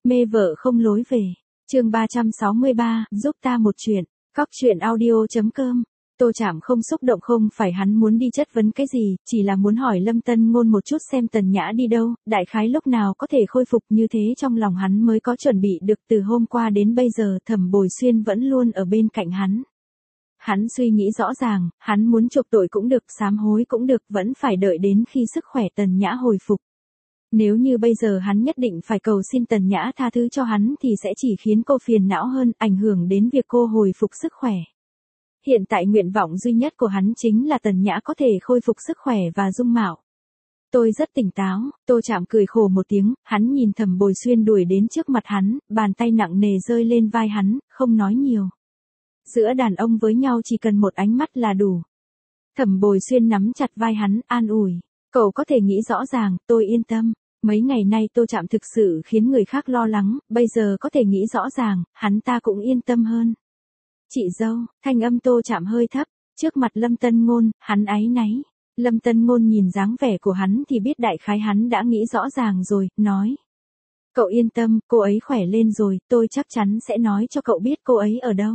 Mê vợ không lối về. Chương 363, giúp ta một chuyện. Cóc truyện audio.com. Tô Trạm không xúc động, không phải hắn muốn đi chất vấn cái gì, chỉ là muốn hỏi Lâm Tân Ngôn một chút xem Tần Nhã đi đâu, đại khái lúc nào có thể khôi phục, như thế trong lòng hắn mới có chuẩn bị được. Từ hôm qua đến bây giờ Thẩm Bồi Xuyên vẫn luôn ở bên cạnh hắn. Hắn suy nghĩ rõ ràng, hắn muốn chuộc tội cũng được, sám hối cũng được, vẫn phải đợi đến khi sức khỏe Tần Nhã hồi phục. Nếu như bây giờ hắn nhất định phải cầu xin Tần Nhã tha thứ cho hắn thì sẽ chỉ khiến cô phiền não hơn, ảnh hưởng đến việc cô hồi phục sức khỏe. Hiện tại nguyện vọng duy nhất của hắn chính là Tần Nhã có thể khôi phục sức khỏe và dung mạo. Tôi rất tỉnh táo. Tô Trạm cười khổ một tiếng, hắn nhìn Thẩm Bồi Xuyên đuổi đến trước mặt hắn, bàn tay nặng nề rơi lên vai hắn, không nói nhiều. Giữa đàn ông với nhau chỉ cần một ánh mắt là đủ. Thẩm Bồi Xuyên nắm chặt vai hắn, an ủi. Cậu có thể nghĩ rõ ràng, tôi yên tâm. Mấy ngày nay Tô Trạm thực sự khiến người khác lo lắng, bây giờ có thể nghĩ rõ ràng, hắn ta cũng yên tâm hơn. Chị dâu, thanh âm Tô Trạm hơi thấp, trước mặt Lâm Tân Ngôn, hắn áy náy. Lâm Tân Ngôn nhìn dáng vẻ của hắn thì biết đại khái hắn đã nghĩ rõ ràng rồi, nói. Cậu yên tâm, cô ấy khỏe lên rồi, tôi chắc chắn sẽ nói cho cậu biết cô ấy ở đâu.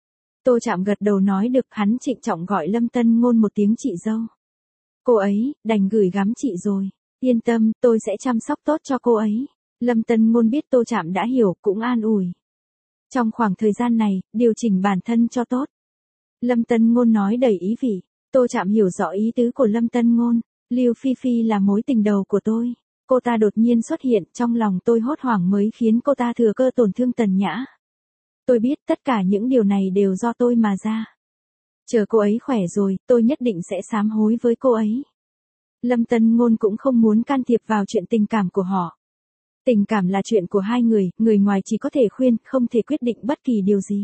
Tô Trạm gật đầu nói được, hắn trịnh trọng gọi Lâm Tân Ngôn một tiếng chị dâu. Cô ấy, đành gửi gắm chị rồi. Yên tâm, tôi sẽ chăm sóc tốt cho cô ấy. Lâm Tân Ngôn biết Tô Trạm đã hiểu, cũng an ủi. Trong khoảng thời gian này, điều chỉnh bản thân cho tốt. Lâm Tân Ngôn nói đầy ý vị. Tô Trạm hiểu rõ ý tứ của Lâm Tân Ngôn. Lưu Phi Phi là mối tình đầu của tôi. Cô ta đột nhiên xuất hiện, trong lòng tôi hốt hoảng mới khiến cô ta thừa cơ tổn thương Tần Nhã. Tôi biết tất cả những điều này đều do tôi mà ra. Chờ cô ấy khỏe rồi, tôi nhất định sẽ sám hối với cô ấy. Lâm Tân Ngôn cũng không muốn can thiệp vào chuyện tình cảm của họ. Tình cảm là chuyện của hai người, người ngoài chỉ có thể khuyên, không thể quyết định bất kỳ điều gì.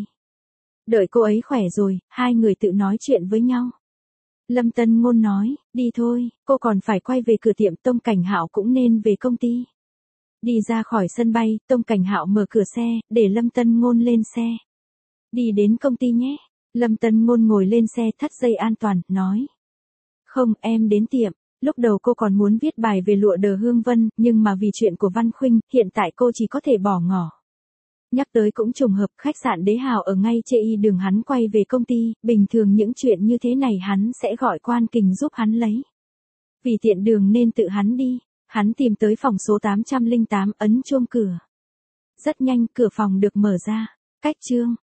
Đợi cô ấy khỏe rồi, hai người tự nói chuyện với nhau. Lâm Tân Ngôn nói, đi thôi, cô còn phải quay về cửa tiệm, Tông Cảnh Hạo cũng nên về công ty. Đi ra khỏi sân bay, Tông Cảnh Hạo mở cửa xe, để Lâm Tân Ngôn lên xe. Đi đến công ty nhé. Lâm Tân Ngôn ngồi lên xe, thắt dây an toàn, nói. Không, em đến tiệm. Lúc đầu cô còn muốn viết bài về lụa đờ Hương Vân, nhưng mà vì chuyện của Văn Khuynh, hiện tại cô chỉ có thể bỏ ngỏ. Nhắc tới cũng trùng hợp, khách sạn Đế Hào ở ngay trên đường hắn quay về công ty, bình thường những chuyện như thế này hắn sẽ gọi Quan Kình giúp hắn lấy. Vì tiện đường nên tự hắn đi, hắn tìm tới phòng số 808, ấn chuông cửa. Rất nhanh, cửa phòng được mở ra. Cách chương.